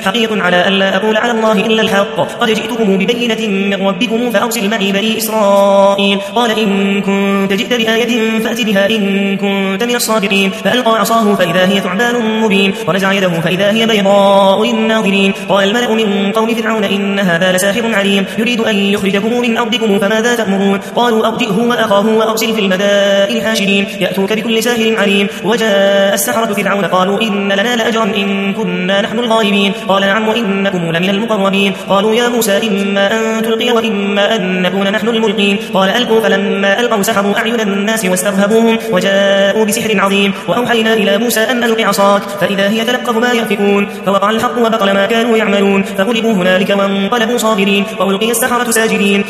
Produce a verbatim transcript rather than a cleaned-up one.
حقيق على ألا أقول على الله إلا الحق. قد جئتكم ببينة من ربكم فأرسل معي بني إسرائيل. قال إن كنت جئت بآية فأت بها إن كنت من الصادقين. فألقى عصاه فإذا هي ثعبان مبين ونزع يده فإذا هي بيضاء للناظرين. قال الملأ من قوم فرعون إن هذا لساحر عليم يريد أن يخرجكم من أرضكم فماذا تأمرون. قالوا أرجئه وأخاه وأرسل في المدائن حاشرين يأتوك بكل ساحر عليم. وجاء السحرة فرعون قالوا إن لنا لأجرا إن كنا نحن الغالبين. قال نعم وإنكم لمن المقربين. قالوا يا موسى إما أن تلقي وإما أن نكون نحن الملقين. قال ألقوا فلما ألقوا سحروا أعين الناس واسترهبوهم وجاءوا بسحر عظيم. وأوحينا إلى موسى أن ألق عصاك فإذا هي تلقف ما يأفكون. فوقع الحق وبطل ما كانوا يعملون فغلبوا هنالك وانقلبوا صاغرين وألقي السحرة ساجدين